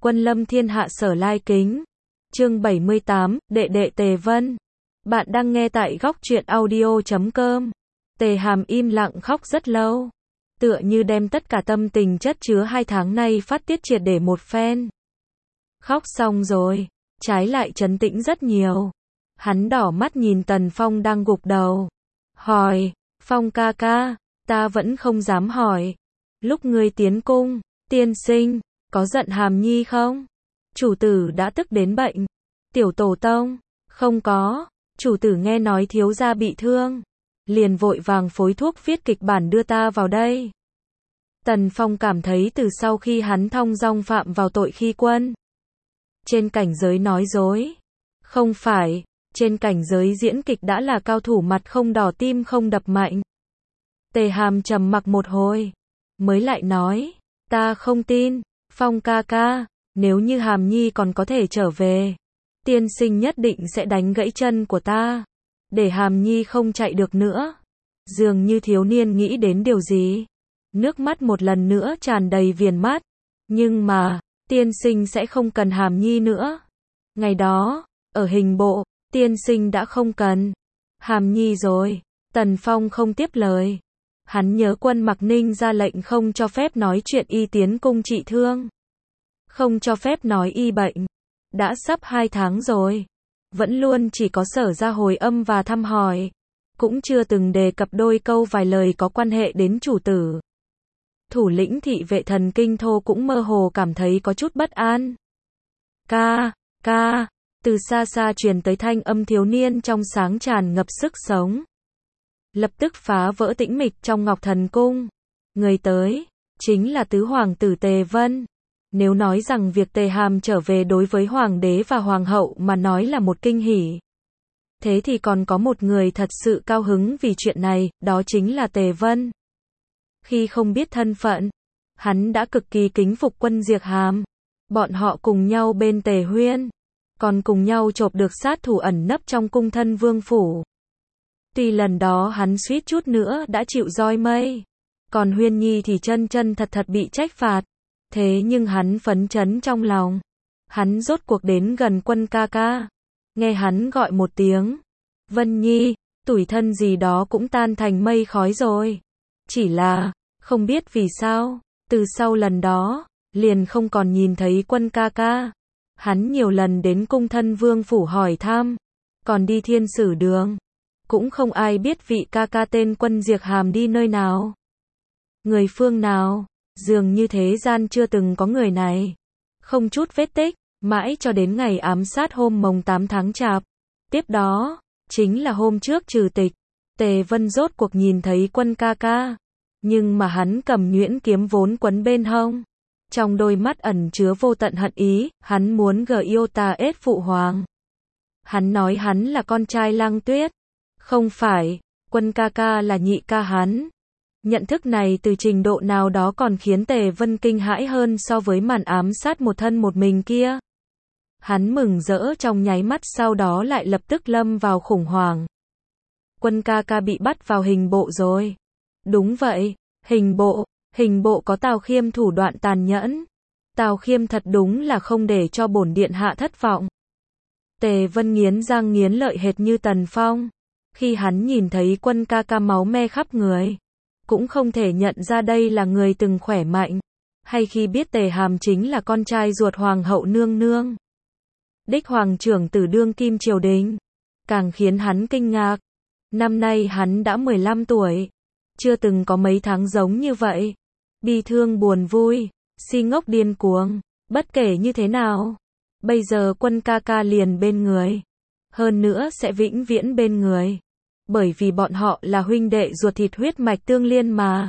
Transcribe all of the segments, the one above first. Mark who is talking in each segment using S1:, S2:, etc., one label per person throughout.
S1: Quân lâm thiên hạ sở lai kính. Chương 78, đệ đệ Tề Vân. Bạn đang nghe tại góc truyện audio.com. Tề Hàm im lặng khóc rất lâu. Tựa như đem tất cả tâm tình chất chứa 2 tháng nay phát tiết triệt để một phen. Khóc xong rồi, trái lại trấn tĩnh rất nhiều. Hắn đỏ mắt nhìn Tần Phong đang gục đầu. Hỏi, Phong ca ca, ta vẫn không dám hỏi. Lúc ngươi tiến cung, tiên sinh, có giận Hàm Nhi không? Chủ tử đã tức đến bệnh. Tiểu tổ tông, không có. Chủ tử nghe nói thiếu gia bị thương, liền vội vàng phối thuốc viết kịch bản đưa ta vào đây. Tần Phong cảm thấy từ sau khi hắn thong dong phạm vào tội khi quân trên cảnh giới nói dối. Không phải, trên cảnh giới diễn kịch đã là cao thủ mặt không đỏ tim không đập mạnh. Tề Hàm trầm mặc một hồi, mới lại nói, ta không tin, Phong ca ca, nếu như Hàm Nhi còn có thể trở về, tiên sinh nhất định sẽ đánh gãy chân của ta, để Hàm Nhi không chạy được nữa. Dường như thiếu niên nghĩ đến điều gì, nước mắt một lần nữa tràn đầy viền mắt. Nhưng mà, tiên sinh sẽ không cần Hàm Nhi nữa. Ngày đó, ở hình bộ, tiên sinh đã không cần Hàm Nhi rồi. Tần Phong không tiếp lời. Hắn nhớ Quân Mặc Ninh ra lệnh không cho phép nói chuyện y tiến cung trị thương, không cho phép nói y bệnh. Đã sắp 2 tháng rồi, vẫn luôn chỉ có Sở ra hồi âm và thăm hỏi, cũng chưa từng đề cập đôi câu vài lời có quan hệ đến chủ tử. Thủ lĩnh thị vệ thần kinh thô cũng mơ hồ cảm thấy có chút bất an. Ca, ca, từ xa xa truyền tới thanh âm thiếu niên trong sáng tràn ngập sức sống. Lập tức phá vỡ tĩnh mịch trong Ngọc Thần Cung. Người tới, chính là tứ hoàng tử Tề Vân. Nếu nói rằng việc Tề Hàm trở về đối với hoàng đế và hoàng hậu mà nói là một kinh hỉ, thế thì còn có một người thật sự cao hứng vì chuyện này, đó chính là Tề Vân. Khi không biết thân phận, hắn đã cực kỳ kính phục Quân Diệc Hàm. Bọn họ cùng nhau bên Tề Huyên, còn cùng nhau chộp được sát thủ ẩn nấp trong cung thân vương phủ. Tuy lần đó hắn suýt chút nữa đã chịu roi mây, còn Huyên Nhi thì chân chân thật thật bị trách phạt. Thế nhưng hắn phấn chấn trong lòng. Hắn rốt cuộc đến gần Quân ca ca. Nghe hắn gọi một tiếng Vân Nhi, tủi thân gì đó cũng tan thành mây khói rồi. Chỉ là, không biết vì sao, từ sau lần đó, liền không còn nhìn thấy Quân ca ca. Hắn nhiều lần đến cung thân vương phủ hỏi thăm, còn đi thiên sử đường, cũng không ai biết vị ca ca tên Quân Diệc Hàm đi nơi nào, người phương nào. Dường như thế gian chưa từng có người này. Không chút vết tích, mãi cho đến ngày ám sát hôm mồng 8 tháng Chạp. Tiếp đó, chính là hôm trước trừ tịch. Tề Vân rốt cuộc nhìn thấy Quân ca ca. Nhưng mà hắn cầm nhuyễn kiếm vốn quấn bên hông. Trong đôi mắt ẩn chứa vô tận hận ý, hắn muốn Giota phụ hoàng. Hắn nói hắn là con trai Lăng Tuyết. Không phải, Quân ca ca là nhị ca hắn. Nhận thức này từ trình độ nào đó còn khiến Tề Vân kinh hãi hơn so với màn ám sát một thân một mình kia. Hắn mừng rỡ trong nháy mắt, sau đó lại lập tức lâm vào khủng hoảng. Quân ca ca bị bắt vào hình bộ rồi. Đúng vậy, hình bộ có Tào Khiêm thủ đoạn tàn nhẫn. Tào Khiêm thật đúng là không để cho bổn điện hạ thất vọng. Tề Vân nghiến răng nghiến lợi hệt như Tần Phong. Khi hắn nhìn thấy Quân ca ca máu me khắp người, cũng không thể nhận ra đây là người từng khỏe mạnh. Hay khi biết Tề Hàm chính là con trai ruột hoàng hậu nương nương, đích hoàng trưởng tử đương kim triều đình, càng khiến hắn kinh ngạc. Năm nay hắn đã 15 tuổi, chưa từng có mấy tháng giống như vậy. Bi thương buồn vui, si ngốc điên cuồng, bất kể như thế nào, bây giờ Quân ca ca liền bên người, hơn nữa sẽ vĩnh viễn bên người. Bởi vì bọn họ là huynh đệ ruột thịt huyết mạch tương liên mà.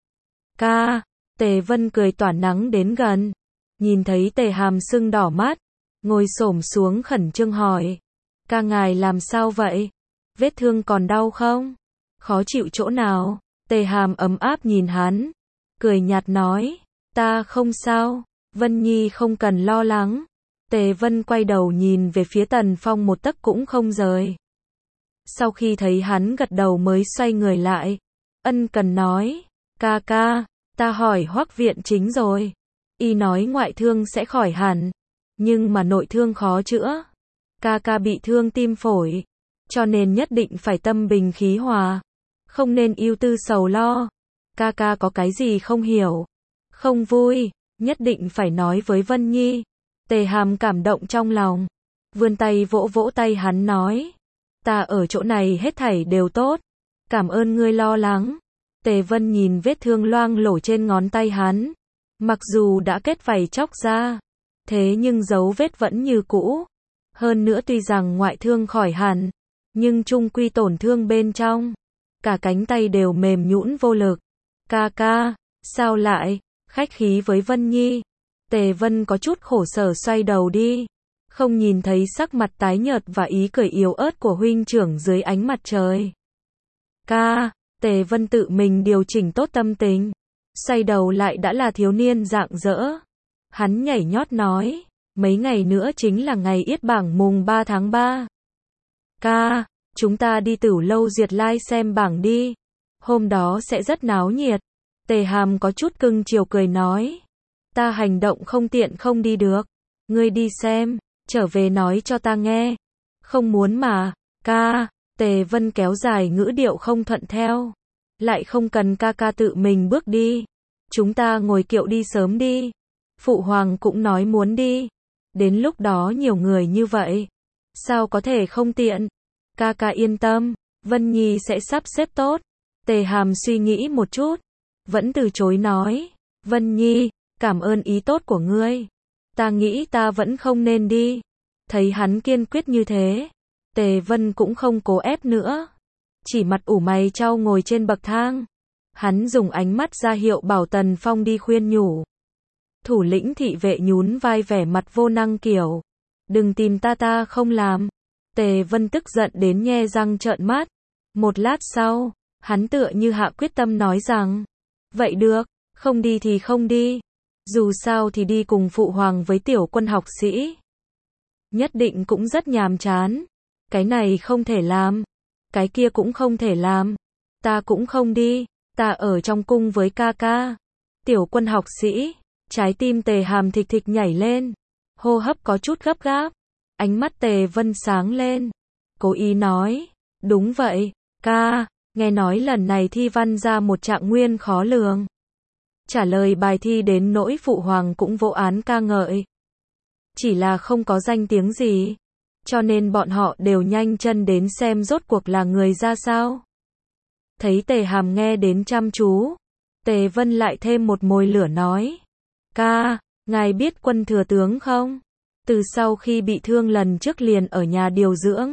S1: Ca, Tề Vân cười tỏa nắng đến gần. Nhìn thấy Tề Hàm sưng đỏ mắt, ngồi xổm xuống khẩn trương hỏi. Ca ngài làm sao vậy? Vết thương còn đau không? Khó chịu chỗ nào? Tề Hàm ấm áp nhìn hắn, cười nhạt nói. Ta không sao, Vân Nhi không cần lo lắng. Tề Vân quay đầu nhìn về phía Tần Phong một tấc cũng không rời. Sau khi thấy hắn gật đầu mới xoay người lại, ân cần nói, ca ca, ta hỏi Hoắc viện chính rồi. Y nói ngoại thương sẽ khỏi hẳn, nhưng mà nội thương khó chữa. Ca ca bị thương tim phổi, cho nên nhất định phải tâm bình khí hòa, không nên ưu tư sầu lo. Ca ca có cái gì không hiểu, không vui, nhất định phải nói với Vân Nhi. Tề Hàm cảm động trong lòng, vươn tay vỗ vỗ tay hắn nói, ta ở chỗ này hết thảy đều tốt, cảm ơn ngươi lo lắng. Tề Vân nhìn vết thương loang lổ trên ngón tay hắn, mặc dù đã kết vảy chóc ra, thế nhưng dấu vết vẫn như cũ. Hơn nữa tuy rằng ngoại thương khỏi hẳn, nhưng chung quy tổn thương bên trong, cả cánh tay đều mềm nhũn vô lực. Ca ca, sao lại, khách khí với Vân Nhi. Tề Vân có chút khổ sở xoay đầu đi, không nhìn thấy sắc mặt tái nhợt và ý cười yếu ớt của huynh trưởng dưới ánh mặt trời. Ca, Tề Vân tự mình điều chỉnh tốt tâm tình, xoay đầu lại đã là thiếu niên rạng rỡ. Hắn nhảy nhót nói, mấy ngày nữa chính là ngày yết bảng mùng 3 tháng 3. Ca, chúng ta đi Tửu Lâu Duyệt Lai xem bảng đi, hôm đó sẽ rất náo nhiệt. Tề Hàm có chút cưng chiều cười nói, ta hành động không tiện không đi được, ngươi đi xem, trở về nói cho ta nghe. Không muốn mà, ca. Tề Vân kéo dài ngữ điệu không thuận theo, lại không cần ca ca tự mình bước đi, chúng ta ngồi kiệu đi sớm đi. Phụ hoàng cũng nói muốn đi, đến lúc đó nhiều người như vậy, sao có thể không tiện. Ca ca yên tâm, Vân Nhi sẽ sắp xếp tốt. Tề Hàm suy nghĩ một chút, vẫn từ chối nói, Vân Nhi, cảm ơn ý tốt của ngươi, ta nghĩ ta vẫn không nên đi. Thấy hắn kiên quyết như thế, Tề Vân cũng không cố ép nữa, chỉ mặt ủ mày chau ngồi trên bậc thang. Hắn dùng ánh mắt ra hiệu bảo Tần Phong đi khuyên nhủ. Thủ lĩnh thị vệ nhún vai vẻ mặt vô năng kiểu, đừng tìm ta không làm. Tề Vân tức giận đến nhe răng trợn mắt. Một lát sau, hắn tựa như hạ quyết tâm nói rằng, vậy được, không đi thì không đi, dù sao thì đi cùng phụ hoàng với tiểu quân học sĩ, nhất định cũng rất nhàm chán. Cái này không thể làm, cái kia cũng không thể làm, ta cũng không đi, ta ở trong cung với ca ca. Tiểu quân học sĩ, trái tim Tề Hàm thịch thịch nhảy lên, hô hấp có chút gấp gáp, ánh mắt Tề Vân sáng lên, cố ý nói, đúng vậy, ca, nghe nói lần này thi văn ra một trạng nguyên khó lường. Trả lời bài thi đến nỗi phụ hoàng cũng vỗ án ca ngợi. Chỉ là không có danh tiếng gì, cho nên bọn họ đều nhanh chân đến xem rốt cuộc là người ra sao. Thấy Tề Hàm nghe đến chăm chú, Tề Vân lại thêm một mồi lửa nói, ca, ngài biết quân thừa tướng không? Từ sau khi bị thương lần trước liền ở nhà điều dưỡng,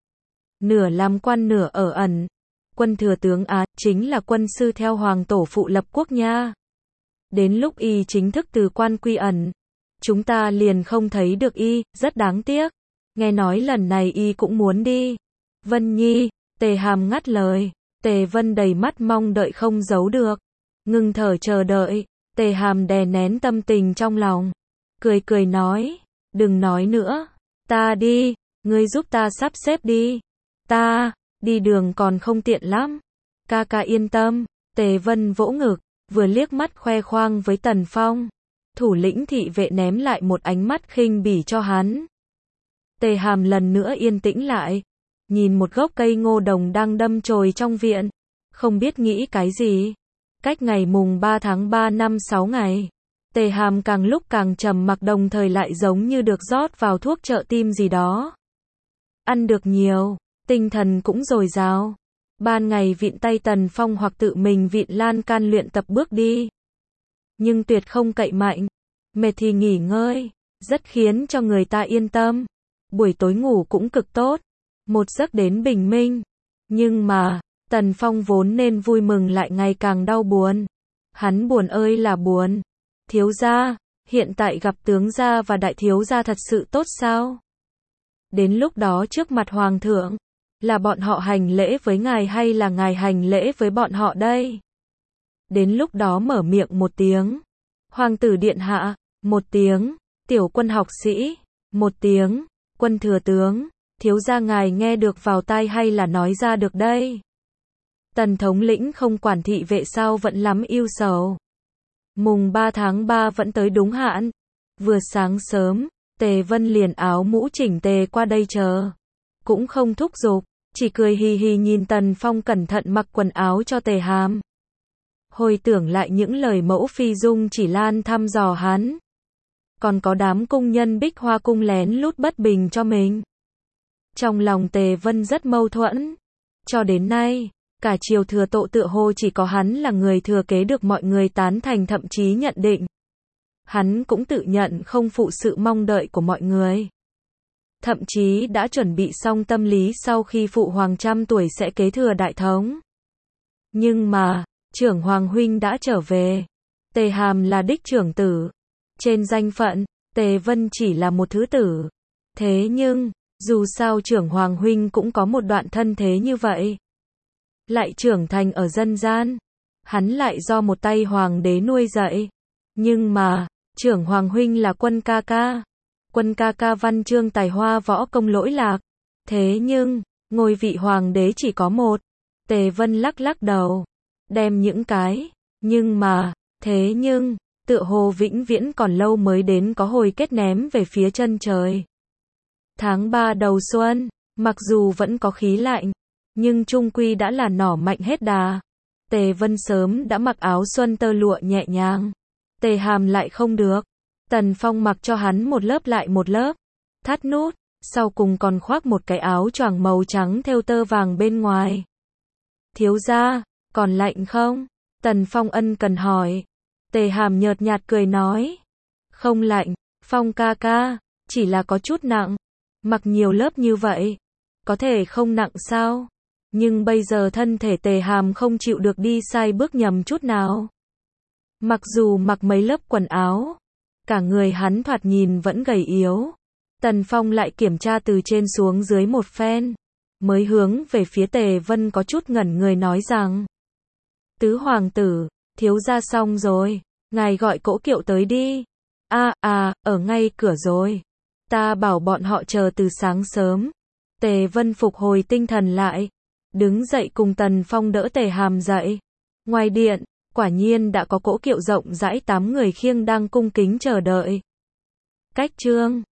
S1: nửa làm quan nửa ở ẩn. Quân thừa tướng chính là quân sư theo hoàng tổ phụ lập quốc nha. Đến lúc y chính thức từ quan quy ẩn, chúng ta liền không thấy được y, rất đáng tiếc. Nghe nói lần này y cũng muốn đi. Vân Nhi, Tề Hàm ngắt lời. Tề Vân đầy mắt mong đợi không giấu được, ngừng thở chờ đợi. Tề Hàm đè nén tâm tình trong lòng, cười cười nói, đừng nói nữa, ta đi, ngươi giúp ta sắp xếp đi, ta đi đường còn không tiện lắm. Ca ca yên tâm. Tề Vân vỗ ngực, vừa liếc mắt khoe khoang với Tần Phong. Thủ lĩnh thị vệ ném lại một ánh mắt khinh bỉ cho hắn. Tề Hàm lần nữa yên tĩnh lại, nhìn một gốc cây ngô đồng đang đâm chồi trong viện, không biết nghĩ cái gì. Cách ngày mùng 3 tháng 3 năm 6 ngày, Tề Hàm càng lúc càng trầm mặc, đồng thời lại giống như được rót vào thuốc trợ tim gì đó. Ăn được nhiều, tinh thần cũng dồi dào. Ban ngày vịn tay Tần Phong hoặc tự mình vịn lan can luyện tập bước đi, nhưng tuyệt không cậy mạnh, mệt thì nghỉ ngơi, rất khiến cho người ta yên tâm. Buổi tối ngủ cũng cực tốt, một giấc đến bình minh. Nhưng mà, Tần Phong vốn nên vui mừng lại ngày càng đau buồn. Hắn buồn ơi là buồn. Thiếu gia, hiện tại gặp tướng gia và đại thiếu gia thật sự tốt sao? Đến lúc đó trước mặt hoàng thượng, là bọn họ hành lễ với ngài hay là ngài hành lễ với bọn họ đây? Đến lúc đó mở miệng một tiếng, hoàng tử điện hạ, một tiếng, tiểu quân học sĩ, một tiếng, quân thừa tướng, thiếu gia ngài nghe được vào tai hay là nói ra được đây? Tần thống lĩnh không quản thị vệ sao vẫn lắm ưu sầu. Mùng 3 tháng 3 vẫn tới đúng hạn. Vừa sáng sớm, Tề Vân liền áo mũ chỉnh tề qua đây chờ. Cũng không thúc giục, chỉ cười hì hì nhìn Tần Phong cẩn thận mặc quần áo cho Tề Hàm. Hồi tưởng lại những lời mẫu phi Dung Chỉ Lan thăm dò hắn. Còn có đám cung nhân Bích Hoa cung lén lút bất bình cho mình. Trong lòng Tề Vân rất mâu thuẫn. Cho đến nay, cả triều thừa Tộ tựa hồ chỉ có hắn là người thừa kế được mọi người tán thành, thậm chí nhận định. Hắn cũng tự nhận không phụ sự mong đợi của mọi người. Thậm chí đã chuẩn bị xong tâm lý sau khi phụ hoàng trăm tuổi sẽ kế thừa đại thống. Nhưng mà, trưởng hoàng huynh đã trở về. Tề Hàm là đích trưởng tử. Trên danh phận, Tề Vân chỉ là một thứ tử. Thế nhưng, dù sao trưởng hoàng huynh cũng có một đoạn thân thế như vậy. Lại trưởng thành ở dân gian. Hắn lại do một tay hoàng đế nuôi dạy. Nhưng mà, trưởng hoàng huynh là Quân ca ca. Quân ca ca văn chương tài hoa võ công lỗi lạc. Thế nhưng, ngôi vị hoàng đế chỉ có một. Tề Vân lắc lắc đầu. Đem những cái, nhưng mà, thế nhưng, tựa hồ vĩnh viễn còn lâu mới đến có hồi kết ném về phía chân trời. Tháng 3 đầu xuân, mặc dù vẫn có khí lạnh, nhưng chung quy đã là nỏ mạnh hết đà. Tề Vân sớm đã mặc áo xuân tơ lụa nhẹ nhàng. Tề Hàm lại không được. Tần Phong mặc cho hắn một lớp lại một lớp, thắt nút, sau cùng còn khoác một cái áo choàng màu trắng thêu tơ vàng bên ngoài. Thiếu gia, còn lạnh không? Tần Phong ân cần hỏi. Tề Hàm nhợt nhạt cười nói. Không lạnh, Phong ca ca, chỉ là có chút nặng. Mặc nhiều lớp như vậy, có thể không nặng sao? Nhưng bây giờ thân thể Tề Hàm không chịu được đi sai bước nhầm chút nào. Mặc dù mặc mấy lớp quần áo, cả người hắn thoạt nhìn vẫn gầy yếu. Tần Phong lại kiểm tra từ trên xuống dưới một phen, mới hướng về phía Tề Vân có chút ngẩn người nói rằng. Tứ hoàng tử, thiếu gia xong rồi, ngài gọi cỗ kiệu tới đi. Ở ngay cửa rồi. Ta bảo bọn họ chờ từ sáng sớm. Tề Vân phục hồi tinh thần lại, đứng dậy cùng Tần Phong đỡ Tề Hàm dậy. Ngoài điện, quả nhiên đã có cỗ kiệu rộng rãi 8 người khiêng đang cung kính chờ đợi. Cách chương